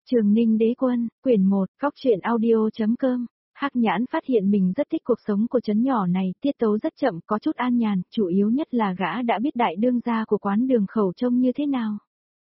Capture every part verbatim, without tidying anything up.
Trường Ninh Đế Quân, quyển một, góc truyện audio.com. Hắc Nhãn phát hiện mình rất thích cuộc sống của trấn nhỏ này, tiết tấu rất chậm, có chút an nhàn, chủ yếu nhất là gã đã biết đại đương gia của quán đường khẩu trông như thế nào.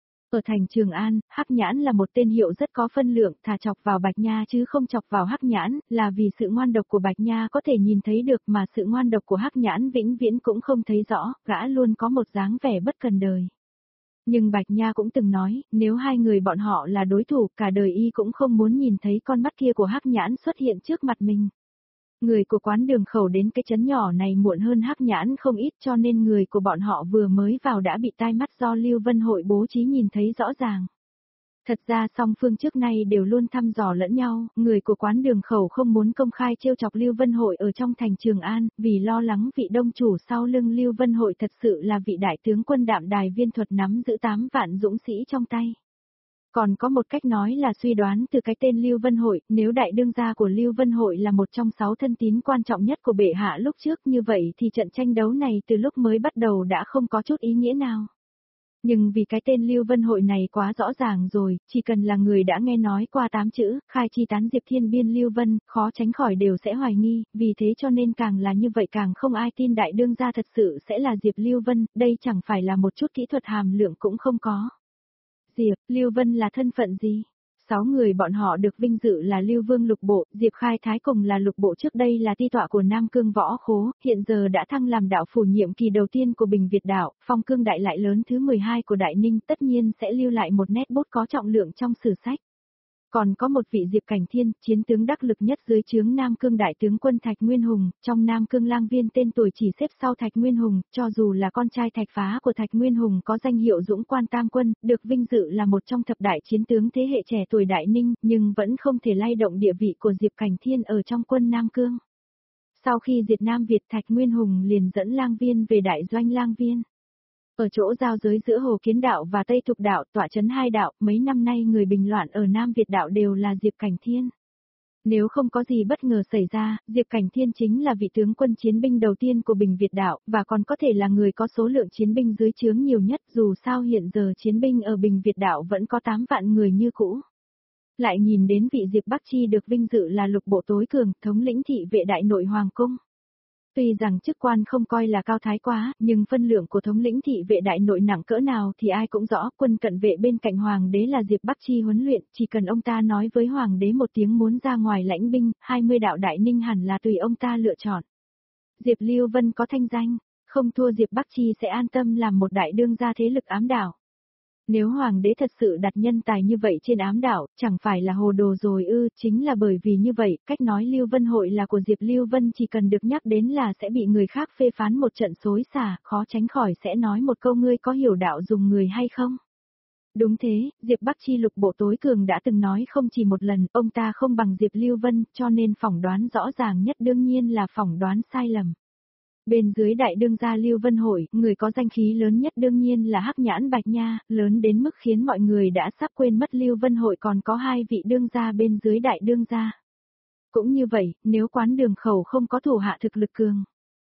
Ở thành Trường An, Hắc Nhãn là một tên hiệu rất có phân lượng, thà chọc vào Bạch Nha chứ không chọc vào Hắc Nhãn, là vì sự ngoan độc của Bạch Nha có thể nhìn thấy được mà sự ngoan độc của Hắc Nhãn vĩnh viễn cũng không thấy rõ, gã luôn có một dáng vẻ bất cần đời. Nhưng Bạch Nha cũng từng nói, nếu hai người bọn họ là đối thủ, cả đời y cũng không muốn nhìn thấy con mắt kia của Hắc Nhãn xuất hiện trước mặt mình. Người của quán đường khẩu đến cái trấn nhỏ này muộn hơn Hắc Nhãn không ít, cho nên người của bọn họ vừa mới vào đã bị tai mắt do Lưu Vân Hội bố trí nhìn thấy rõ ràng. Thật ra song phương trước nay đều luôn thăm dò lẫn nhau, người của quán đường khẩu không muốn công khai trêu chọc Lưu Vân Hội ở trong thành Trường An, vì lo lắng vị đông chủ sau lưng Lưu Vân Hội thật sự là vị đại tướng quân Đạm Đài Viên Thuật nắm giữ tám vạn dũng sĩ trong tay. Còn có một cách nói là suy đoán từ cái tên Lưu Vân Hội, nếu đại đương gia của Lưu Vân Hội là một trong sáu thân tín quan trọng nhất của bệ hạ lúc trước, như vậy thì trận tranh đấu này từ lúc mới bắt đầu đã không có chút ý nghĩa nào. Nhưng vì cái tên Lưu Vân Hội này quá rõ ràng rồi, chỉ cần là người đã nghe nói qua tám chữ, khai chi tán Diệp Thiên Biên Lưu Vân, khó tránh khỏi đều sẽ hoài nghi, vì thế cho nên càng là như vậy càng không ai tin đại đương gia thật sự sẽ là Diệp Lưu Vân, đây chẳng phải là một chút kỹ thuật hàm lượng cũng không có. Diệp, Lưu Vân là thân phận gì? Sáu người bọn họ được vinh dự là Lưu Vương Lục Bộ, Diệp Khai Thái cùng là Lục Bộ trước đây là ti tọa của Nam Cương Võ Khố, hiện giờ đã thăng làm đạo phủ nhiệm kỳ đầu tiên của Bình Việt Đạo, phong cương đại lại lớn thứ mười hai của Đại Ninh, tất nhiên sẽ lưu lại một nét bút có trọng lượng trong sử sách. Còn có một vị Diệp Cảnh Thiên, chiến tướng đắc lực nhất dưới trướng Nam Cương đại tướng quân Thạch Nguyên Hùng, trong Nam Cương lang viên tên tuổi chỉ xếp sau Thạch Nguyên Hùng, cho dù là con trai Thạch Phá của Thạch Nguyên Hùng có danh hiệu Dũng Quan Tam Quân, được vinh dự là một trong thập đại chiến tướng thế hệ trẻ tuổi Đại Ninh, nhưng vẫn không thể lay động địa vị của Diệp Cảnh Thiên ở trong quân Nam Cương. Sau khi diệt Nam Việt, Thạch Nguyên Hùng liền dẫn lang viên về đại doanh lang viên. Ở chỗ giao giới giữa Hồ Kiến Đạo và Tây Thục Đạo, tọa trấn hai đạo, mấy năm nay người bình loạn ở Nam Việt Đạo đều là Diệp Cảnh Thiên. Nếu không có gì bất ngờ xảy ra, Diệp Cảnh Thiên chính là vị tướng quân chiến binh đầu tiên của Bình Việt Đạo, và còn có thể là người có số lượng chiến binh dưới trướng nhiều nhất, dù sao hiện giờ chiến binh ở Bình Việt Đạo vẫn có tám vạn người như cũ. Lại nhìn đến vị Diệp Bắc Chi được vinh dự là Lục Bộ tối cường, thống lĩnh thị vệ đại nội hoàng cung. Tuy rằng chức quan không coi là cao thái quá, nhưng phân lượng của thống lĩnh thị vệ đại nội nặng cỡ nào thì ai cũng rõ, quân cận vệ bên cạnh hoàng đế là Diệp Bắc Chi huấn luyện, chỉ cần ông ta nói với hoàng đế một tiếng muốn ra ngoài lãnh binh, hai mươi đạo Đại Ninh hẳn là tùy ông ta lựa chọn. Diệp Lưu Vân có thanh danh, không thua Diệp Bắc Chi sẽ an tâm làm một đại đương gia thế lực ám đảo. Nếu hoàng đế thật sự đặt nhân tài như vậy trên ám đảo, chẳng phải là hồ đồ rồi ư, chính là bởi vì như vậy, cách nói Lưu Vân Hội là của Diệp Lưu Vân chỉ cần được nhắc đến là sẽ bị người khác phê phán một trận xối xả, khó tránh khỏi sẽ nói một câu ngươi có hiểu đạo dùng người hay không. Đúng thế, Diệp Bắc Chi Lục Bộ tối cường đã từng nói không chỉ một lần, ông ta không bằng Diệp Lưu Vân, cho nên phỏng đoán rõ ràng nhất đương nhiên là phỏng đoán sai lầm. Bên dưới đại đương gia Lưu Vân Hội, người có danh khí lớn nhất đương nhiên là Hắc Nhãn Bạch Nha, lớn đến mức khiến mọi người đã sắp quên mất Lưu Vân Hội còn có hai vị đương gia bên dưới đại đương gia. Cũng như vậy, nếu quán đường khẩu không có thủ hạ thực lực cường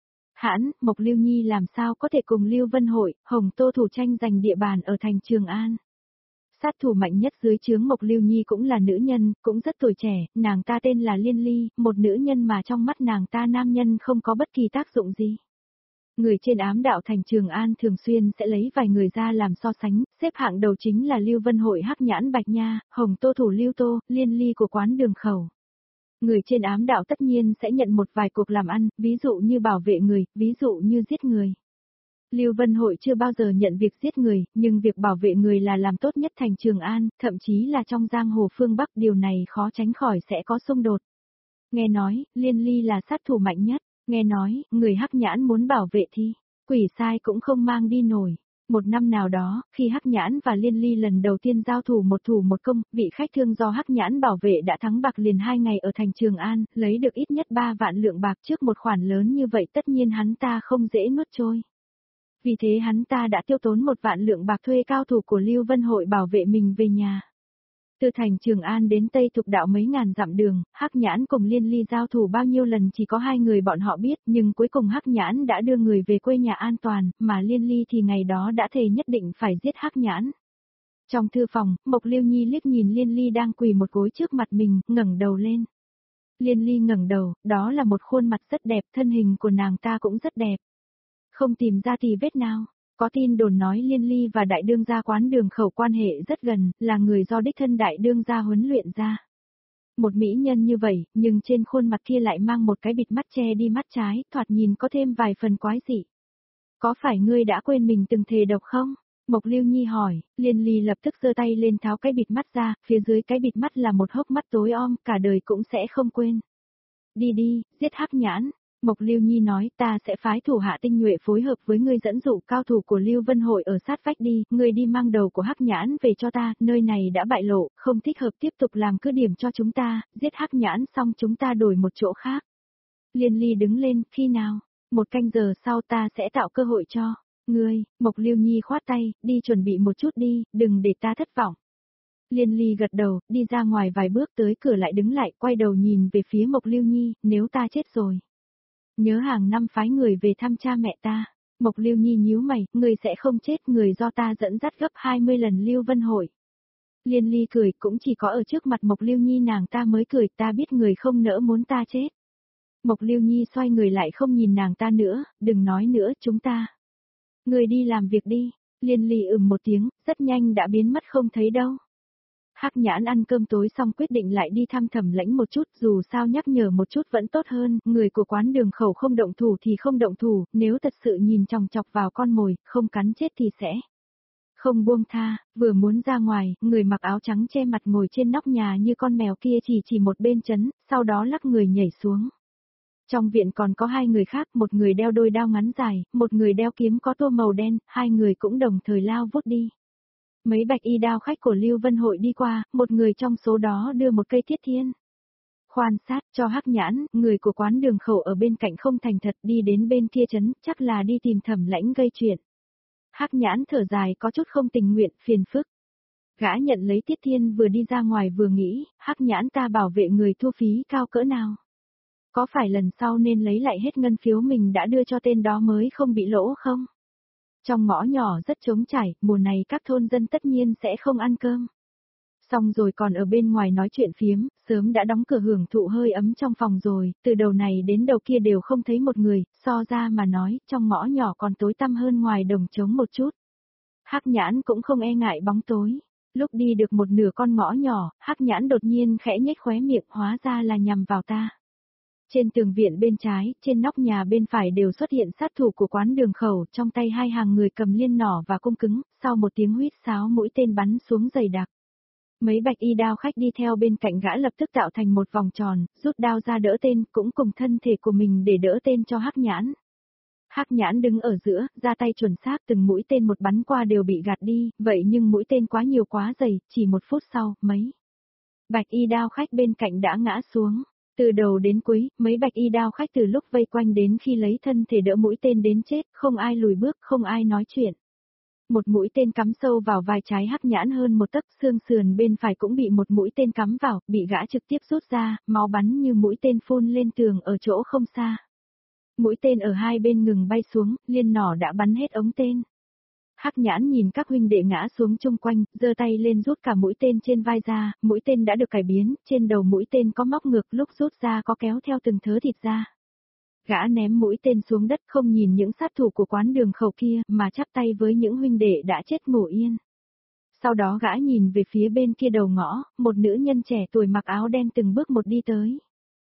hãn, Mộc Lưu Nhi làm sao có thể cùng Lưu Vân Hội, Hồng Tô thủ tranh giành địa bàn ở thành Trường An. Sát thủ mạnh nhất dưới trướng Mộc Lưu Nhi cũng là nữ nhân, cũng rất tuổi trẻ, nàng ta tên là Liên Ly, một nữ nhân mà trong mắt nàng ta nam nhân không có bất kỳ tác dụng gì. Người trên ám đạo thành Trường An thường xuyên sẽ lấy vài người ra làm so sánh, xếp hạng đầu chính là Lưu Vân Hội Hắc Nhãn Bạch Nha, Hồng Tô thủ Lưu Tô, Liên Ly của quán đường khẩu. Người trên ám đạo tất nhiên sẽ nhận một vài cuộc làm ăn, ví dụ như bảo vệ người, ví dụ như giết người. Lưu Vân Hội chưa bao giờ nhận việc giết người, nhưng việc bảo vệ người là làm tốt nhất thành Trường An, thậm chí là trong giang hồ phương Bắc điều này khó tránh khỏi sẽ có xung đột. Nghe nói, Liên Ly là sát thủ mạnh nhất, nghe nói, người Hắc Nhãn muốn bảo vệ thì, quỷ sai cũng không mang đi nổi. Một năm nào đó, khi Hắc Nhãn và Liên Ly lần đầu tiên giao thủ một thủ một công, vị khách thương do Hắc Nhãn bảo vệ đã thắng bạc liền hai ngày ở thành Trường An, lấy được ít nhất ba vạn lượng bạc trước một khoản lớn như vậy tất nhiên hắn ta không dễ nuốt trôi. Vì thế hắn ta đã tiêu tốn một vạn lượng bạc thuê cao thủ của Lưu Vân Hội bảo vệ mình về nhà. Từ thành Trường An đến Tây Thục Đạo mấy ngàn dặm đường, Hắc Nhãn cùng Liên Ly giao thủ bao nhiêu lần chỉ có hai người bọn họ biết, nhưng cuối cùng Hắc Nhãn đã đưa người về quê nhà an toàn, mà Liên Ly thì ngày đó đã thề nhất định phải giết Hắc Nhãn. Trong thư phòng, Mộc Lưu Nhi liếc nhìn Liên Ly đang quỳ một gối trước mặt mình, ngẩng đầu lên. Liên Ly ngẩng đầu, đó là một khuôn mặt rất đẹp, thân hình của nàng ta cũng rất đẹp. Không tìm ra tì vết nào. Có tin đồn nói Liên Ly và đại đương gia Quán Đường Khẩu quan hệ rất gần, là người do đích thân đại đương gia huấn luyện ra. Một mỹ nhân như vậy, nhưng trên khuôn mặt kia lại mang một cái bịt mắt che đi mắt trái, thoạt nhìn có thêm vài phần quái dị. Có phải ngươi đã quên mình từng thề độc không? Mộc Lưu Nhi hỏi. Liên Ly lập tức giơ tay lên tháo cái bịt mắt ra, phía dưới cái bịt mắt là một hốc mắt tối om, cả đời cũng sẽ không quên. Đi đi, giết Hắc Nhãn. Mộc Lưu Nhi nói, ta sẽ phái thủ hạ tinh nhuệ phối hợp với ngươi dẫn dụ cao thủ của Lưu Vân Hội ở sát vách đi, ngươi đi mang đầu của Hắc Nhãn về cho ta, nơi này đã bại lộ, không thích hợp tiếp tục làm cứ điểm cho chúng ta, giết Hắc Nhãn xong chúng ta đổi một chỗ khác. Liên Ly đứng lên, khi nào? Một canh giờ sau ta sẽ tạo cơ hội cho ngươi. Mộc Lưu Nhi khoát tay, đi chuẩn bị một chút đi, đừng để ta thất vọng. Liên Ly gật đầu, đi ra ngoài vài bước tới cửa lại đứng lại, quay đầu nhìn về phía Mộc Lưu Nhi, nếu ta chết rồi. Nhớ hàng năm phái người về thăm cha mẹ ta. Mộc Lưu Nhi nhíu mày, người sẽ không chết, người do ta dẫn dắt gấp hai mươi lần Lưu Vân Hội. Liên Ly cười, cũng chỉ có ở trước mặt Mộc Lưu Nhi nàng ta mới cười, ta biết người không nỡ muốn ta chết. Mộc Lưu Nhi xoay người lại không nhìn nàng ta nữa, đừng nói nữa chúng ta. Người đi làm việc đi. Liên Ly ừm một tiếng, rất nhanh đã biến mất không thấy đâu. Hắc Nhãn ăn cơm tối xong quyết định lại đi thăm Thẩm Lãnh một chút, dù sao nhắc nhở một chút vẫn tốt hơn, người của Quán Đường Khẩu không động thủ thì không động thủ, nếu thật sự nhìn chòng chọc vào con mồi, không cắn chết thì sẽ không buông tha. Vừa muốn ra ngoài, người mặc áo trắng che mặt ngồi trên nóc nhà như con mèo kia chỉ chỉ một bên chấn, sau đó lắc người nhảy xuống. Trong viện còn có hai người khác, một người đeo đôi đao ngắn dài, một người đeo kiếm có tua màu đen, hai người cũng đồng thời lao vút đi. Mấy bạch y đao khách của Lưu Vân Hội đi qua, một người trong số đó đưa một cây thiết thiên. Khoan sát cho Hắc Nhãn, người của Quán Đường Khẩu ở bên cạnh không thành thật đi đến bên kia trấn, chắc là đi tìm Thẩm Lãnh gây chuyện. Hắc Nhãn thở dài có chút không tình nguyện, phiền phức. Gã nhận lấy thiết thiên vừa đi ra ngoài vừa nghĩ, Hắc Nhãn ta bảo vệ người thu phí cao cỡ nào. Có phải lần sau nên lấy lại hết ngân phiếu mình đã đưa cho tên đó mới không bị lỗ không? Trong ngõ nhỏ rất trống trải, mùa này các thôn dân tất nhiên sẽ không ăn cơm. Xong rồi còn ở bên ngoài nói chuyện phiếm, sớm đã đóng cửa hưởng thụ hơi ấm trong phòng rồi, từ đầu này đến đầu kia đều không thấy một người, so ra mà nói, trong ngõ nhỏ còn tối tăm hơn ngoài đồng trống một chút. Hắc Nhãn cũng không e ngại bóng tối. Lúc đi được một nửa con ngõ nhỏ, Hắc Nhãn đột nhiên khẽ nhếch khóe miệng, hóa ra là nhằm vào ta. Trên tường viện bên trái, trên nóc nhà bên phải đều xuất hiện sát thủ của Quán Đường Khẩu, trong tay hai hàng người cầm liên nỏ và cung cứng, sau một tiếng huýt sáo mũi tên bắn xuống dày đặc. Mấy bạch y đao khách đi theo bên cạnh gã lập tức tạo thành một vòng tròn, rút đao ra đỡ tên, cũng cùng thân thể của mình để đỡ tên cho Hắc Nhãn. Hắc Nhãn đứng ở giữa, ra tay chuẩn xác, từng mũi tên một bắn qua đều bị gạt đi, vậy nhưng mũi tên quá nhiều quá dày, chỉ một phút sau, mấy bạch y đao khách bên cạnh đã ngã xuống. Từ đầu đến cuối, mấy bạch y đao khách từ lúc vây quanh đến khi lấy thân thể đỡ mũi tên đến chết, không ai lùi bước, không ai nói chuyện. Một mũi tên cắm sâu vào vai trái Hắc Nhãn hơn một tấc, xương sườn bên phải cũng bị một mũi tên cắm vào, bị gã trực tiếp rút ra, máu bắn như mũi tên phun lên tường ở chỗ không xa. Mũi tên ở hai bên ngừng bay xuống, liên nỏ đã bắn hết ống tên. Hắc Nhãn nhìn các huynh đệ ngã xuống chung quanh, giơ tay lên rút cả mũi tên trên vai ra, mũi tên đã được cải biến, trên đầu mũi tên có móc ngược, lúc rút ra có kéo theo từng thớ thịt ra. Gã ném mũi tên xuống đất không nhìn những sát thủ của Quán Đường Khẩu kia, mà chắp tay với những huynh đệ đã chết ngủ yên. Sau đó gã nhìn về phía bên kia đầu ngõ, một nữ nhân trẻ tuổi mặc áo đen từng bước một đi tới.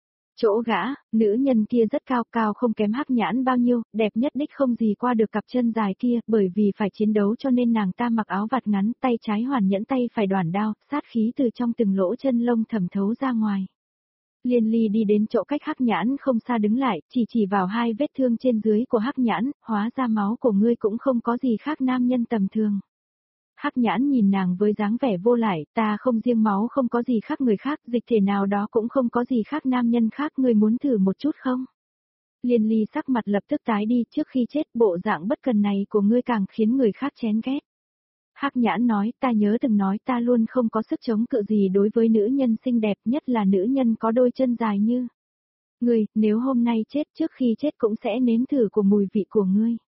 Chỗ gã, nữ nhân kia rất cao, cao không kém Hắc Nhãn bao nhiêu, đẹp nhất đích không gì qua được cặp chân dài kia, bởi vì phải chiến đấu cho nên nàng ta mặc áo vạt ngắn, tay trái hoàn nhẫn tay phải đoản đao, sát khí từ trong từng lỗ chân lông thẩm thấu ra ngoài. Liên Ly đi đến chỗ cách Hắc Nhãn không xa đứng lại, chỉ chỉ vào hai vết thương trên dưới của Hắc Nhãn, hóa ra máu của ngươi cũng không có gì khác nam nhân tầm thường. Hắc Nhãn nhìn nàng với dáng vẻ vô lại, ta không riêng máu không có gì khác người khác, dịch thể nào đó cũng không có gì khác nam nhân khác, ngươi muốn thử một chút không? Liên Ly sắc mặt lập tức tái đi, trước khi chết bộ dạng bất cần này của ngươi càng khiến người khác chén ghét. Hắc Nhãn nói, ta nhớ từng nói ta luôn không có sức chống cự gì đối với nữ nhân xinh đẹp, nhất là nữ nhân có đôi chân dài như ngươi, nếu hôm nay chết trước khi chết cũng sẽ nếm thử của mùi vị của ngươi.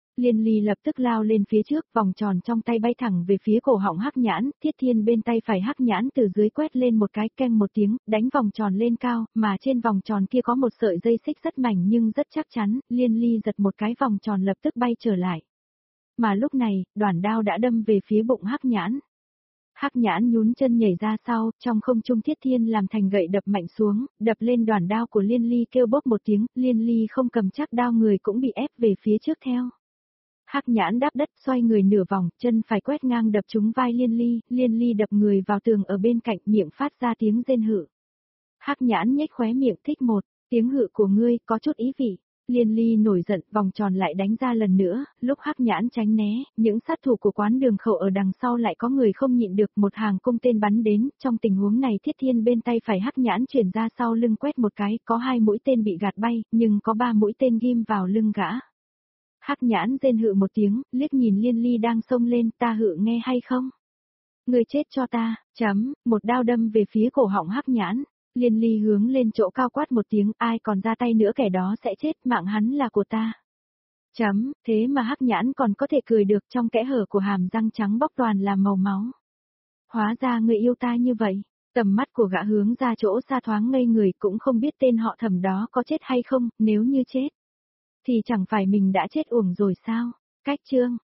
Liên Ly lập tức lao lên phía trước, vòng tròn trong tay bay thẳng về phía cổ họng Hắc Nhãn, Thiết Thiên bên tay phải Hắc Nhãn từ dưới quét lên một cái keng một tiếng, đánh vòng tròn lên cao, mà trên vòng tròn kia có một sợi dây xích rất mảnh nhưng rất chắc chắn, Liên Ly giật một cái vòng tròn lập tức bay trở lại. Mà lúc này, đoản đao đã đâm về phía bụng Hắc Nhãn. Hắc Nhãn nhún chân nhảy ra sau, trong không trung Thiết Thiên làm thành gậy đập mạnh xuống, đập lên đoản đao của Liên Ly kêu bốp một tiếng, Liên Ly không cầm chắc đao người cũng bị ép về phía trước theo. Hắc Nhãn đáp đất xoay người nửa vòng, chân phải quét ngang đập trúng vai Liên Ly, Liên Ly đập người vào tường ở bên cạnh miệng phát ra tiếng rên hự. Hắc Nhãn nhếch khóe miệng thích một, tiếng hự của ngươi có chút ý vị. Liên Ly nổi giận vòng tròn lại đánh ra lần nữa, lúc Hắc Nhãn tránh né, những sát thủ của quán đường khẩu ở đằng sau lại có người không nhịn được một hàng cung tên bắn đến, trong tình huống này Thiết Thiên bên tay phải Hắc Nhãn chuyển ra sau lưng quét một cái, có hai mũi tên bị gạt bay, nhưng có ba mũi tên ghim vào lưng gã. Hắc Nhãn rên hự một tiếng, liếc nhìn Liên Ly đang xông lên, ta hự nghe hay không? Người chết cho ta, chấm, một đao đâm về phía cổ họng Hắc Nhãn. Liên Ly hướng lên chỗ cao quát một tiếng, ai còn ra tay nữa kẻ đó sẽ chết, mạng hắn là của ta. Chấm, thế mà Hắc Nhãn còn có thể cười được, trong kẽ hở của hàm răng trắng bóc toàn là màu máu. Hóa ra người yêu ta như vậy, tầm mắt của gã hướng ra chỗ xa thoáng ngây người, cũng không biết tên họ Thẩm đó có chết hay không, nếu như chết thì chẳng phải mình đã chết uổng rồi sao? Cách chương